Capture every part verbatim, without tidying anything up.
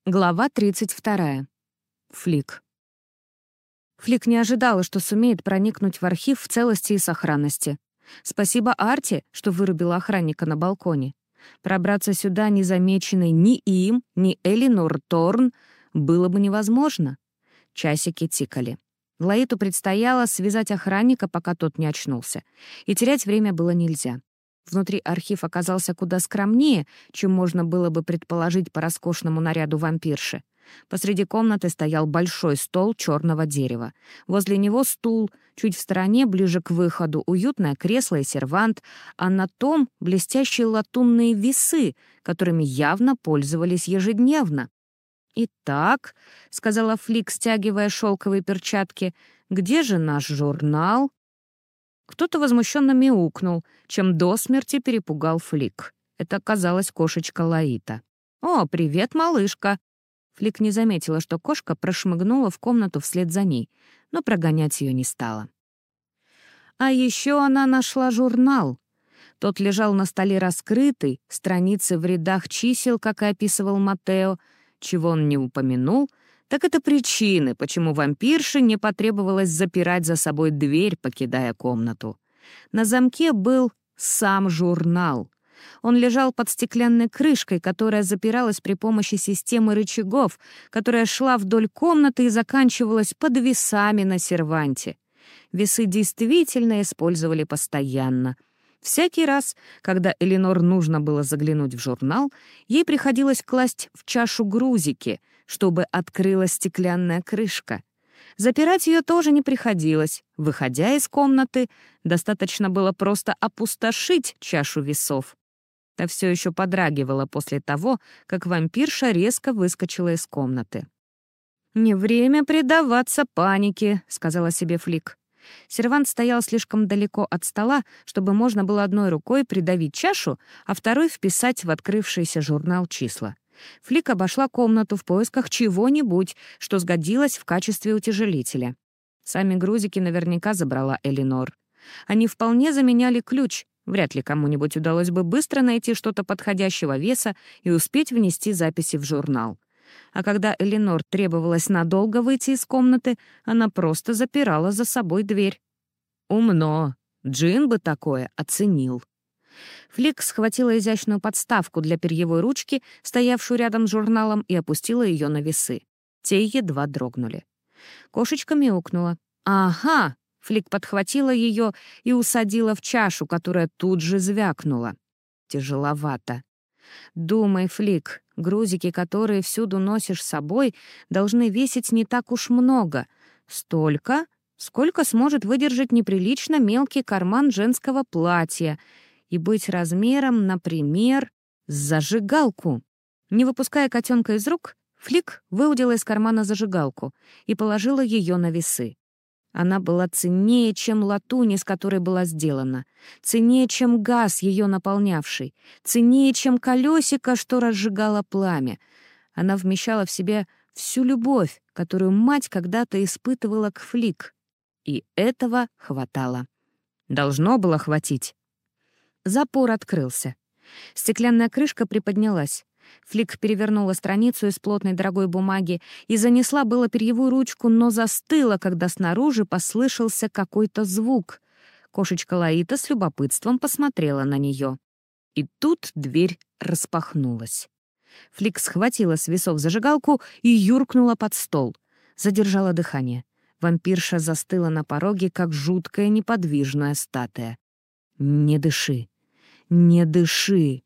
Глава тридцать вторая. Флик. Флик не ожидала, что сумеет проникнуть в архив в целости и сохранности. Спасибо Арте, что вырубила охранника на балконе. Пробраться сюда незамеченной ни им, ни Элинор Торн было бы невозможно. Часики тикали. Лаиту предстояло связать охранника, пока тот не очнулся. И терять время было нельзя. Внутри архив оказался куда скромнее, чем можно было бы предположить по роскошному наряду вампирши. Посреди комнаты стоял большой стол черного дерева. Возле него стул, чуть в стороне, ближе к выходу, уютное кресло и сервант, а на том блестящие латунные весы, которыми явно пользовались ежедневно. «Итак», — сказала Флик, стягивая шелковые перчатки, — «где же наш журнал?» Кто-то возмущенно мяукнул, чем до смерти перепугал Флик. Это оказалась кошечка Лаита. «О, привет, малышка!» Флик не заметила, что кошка прошмыгнула в комнату вслед за ней, но прогонять ее не стала. А еще она нашла журнал. Тот лежал на столе раскрытый, страницы в рядах чисел, как и описывал Матео. Чего он не упомянул, так это причины, почему вампирше не потребовалось запирать за собой дверь, покидая комнату. На замке был сам журнал. Он лежал под стеклянной крышкой, которая запиралась при помощи системы рычагов, которая шла вдоль комнаты и заканчивалась под весами на серванте. Весы действительно использовали постоянно. Всякий раз, когда Элинор нужно было заглянуть в журнал, ей приходилось класть в чашу грузики, чтобы открылась стеклянная крышка. Запирать ее тоже не приходилось. Выходя из комнаты, достаточно было просто опустошить чашу весов. Та все еще подрагивала после того, как вампирша резко выскочила из комнаты. «Не время предаваться панике», — сказала себе Флик. Сервант стоял слишком далеко от стола, чтобы можно было одной рукой придавить чашу, а второй вписать в открывшийся журнал числа. Флик обошла комнату в поисках чего-нибудь, что сгодилось в качестве утяжелителя. Сами грузики наверняка забрала Элинор. Они вполне заменяли ключ. Вряд ли кому-нибудь удалось бы быстро найти что-то подходящего веса и успеть внести записи в журнал. А когда Элинор требовалось надолго выйти из комнаты, она просто запирала за собой дверь. Умно. Джин бы такое оценил. Флик схватила изящную подставку для перьевой ручки, стоявшую рядом с журналом, и опустила ее на весы. Те едва дрогнули. Кошечка мяукнула. «Ага!» — Флик подхватила ее и усадила в чашу, которая тут же звякнула. Тяжеловато. «Думай, Флик, грузики, которые всюду носишь с собой, должны весить не так уж много. Столько, сколько сможет выдержать неприлично мелкий карман женского платья и быть размером, например, с зажигалку». Не выпуская котенка из рук, Флик выудила из кармана зажигалку и положила ее на весы. Она была ценнее, чем латунь, из которой была сделана, ценнее, чем газ, ее наполнявший, ценнее, чем колесико, что разжигало пламя. Она вмещала в себе всю любовь, которую мать когда-то испытывала к Флик. И этого хватало. Должно было хватить. Запор открылся. Стеклянная крышка приподнялась. Флик перевернула страницу из плотной дорогой бумаги и занесла было перьевую ручку, но застыла, когда снаружи послышался какой-то звук. Кошечка Лаита с любопытством посмотрела на нее. И тут дверь распахнулась. Флик схватила с весов зажигалку и юркнула под стол. Задержала дыхание. Вампирша застыла на пороге, как жуткая неподвижная статуя. «Не дыши! Не дыши!»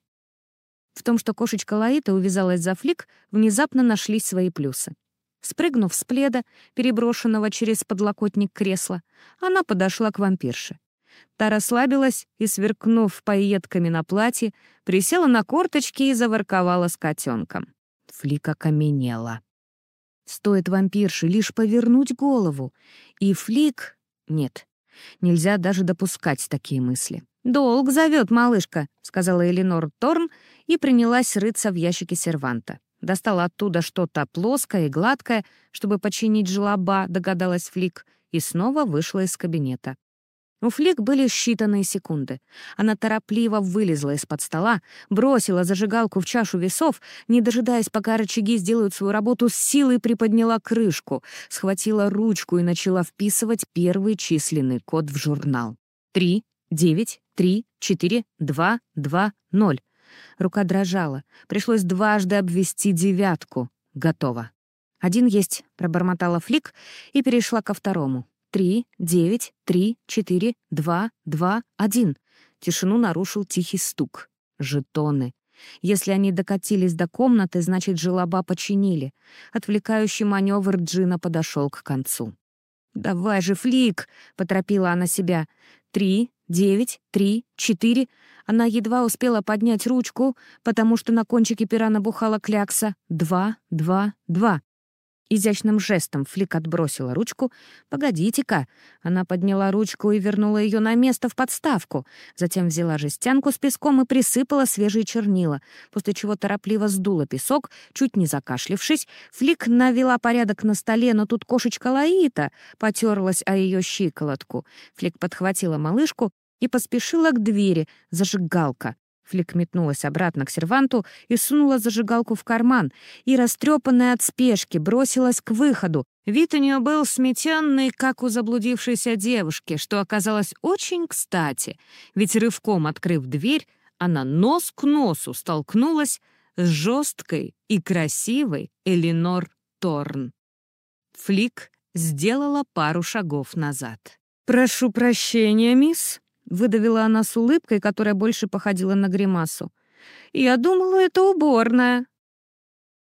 В том, что кошечка Лаита увязалась за Флик, внезапно нашлись свои плюсы. Спрыгнув с пледа, переброшенного через подлокотник кресла, она подошла к вампирше. Та расслабилась и, сверкнув пайетками на платье, присела на корточки и заворковала с котенком. Флик окаменела. Стоит вампирше лишь повернуть голову, и Флик... Нет, нельзя даже допускать такие мысли. «Долг зовет, малышка», — сказала Элинор Торн и принялась рыться в ящике серванта. Достала оттуда что-то плоское и гладкое, чтобы починить желоба, догадалась Флик, и снова вышла из кабинета. У Флик были считанные секунды. Она торопливо вылезла из-под стола, бросила зажигалку в чашу весов, не дожидаясь, пока рычаги сделают свою работу, с силой приподняла крышку, схватила ручку и начала вписывать первый численный код в журнал. Три, девять, три, четыре, два, два, ноль. Рука дрожала. Пришлось дважды обвести девятку. Готово. «Один есть», — пробормотала Флик и перешла ко второму. «Три, девять, три, четыре, два, два, один». Тишину нарушил тихий стук. Жетоны. Если они докатились до комнаты, значит, желоба починили. Отвлекающий маневр Джина подошел к концу. «Давай же, Флик!» — поторопила она себя. «Три, девять, три, четыре». Она едва успела поднять ручку, потому что на кончике пера набухала клякса. «Два, два, два». Изящным жестом Флик отбросила ручку. «Погодите-ка!» Она подняла ручку и вернула ее на место в подставку. Затем взяла жестянку с песком и присыпала свежие чернила, после чего торопливо сдула песок, чуть не закашлившись. Флик навела порядок на столе, но тут кошечка Лаита потерлась о ее щиколотку. Флик подхватила малышку и поспешила к двери. Зажигалка. Флик метнулась обратно к серванту и сунула зажигалку в карман, и, растрепанная от спешки, бросилась к выходу. Вид у нее был сметенный, как у заблудившейся девушки, что оказалось очень кстати, ведь рывком открыв дверь, она нос к носу столкнулась с жесткой и красивой Эленор Торн. Флик сделала пару шагов назад. «Прошу прощения, мисс», — выдавила она с улыбкой, которая больше походила на гримасу. «Я думала, это уборная».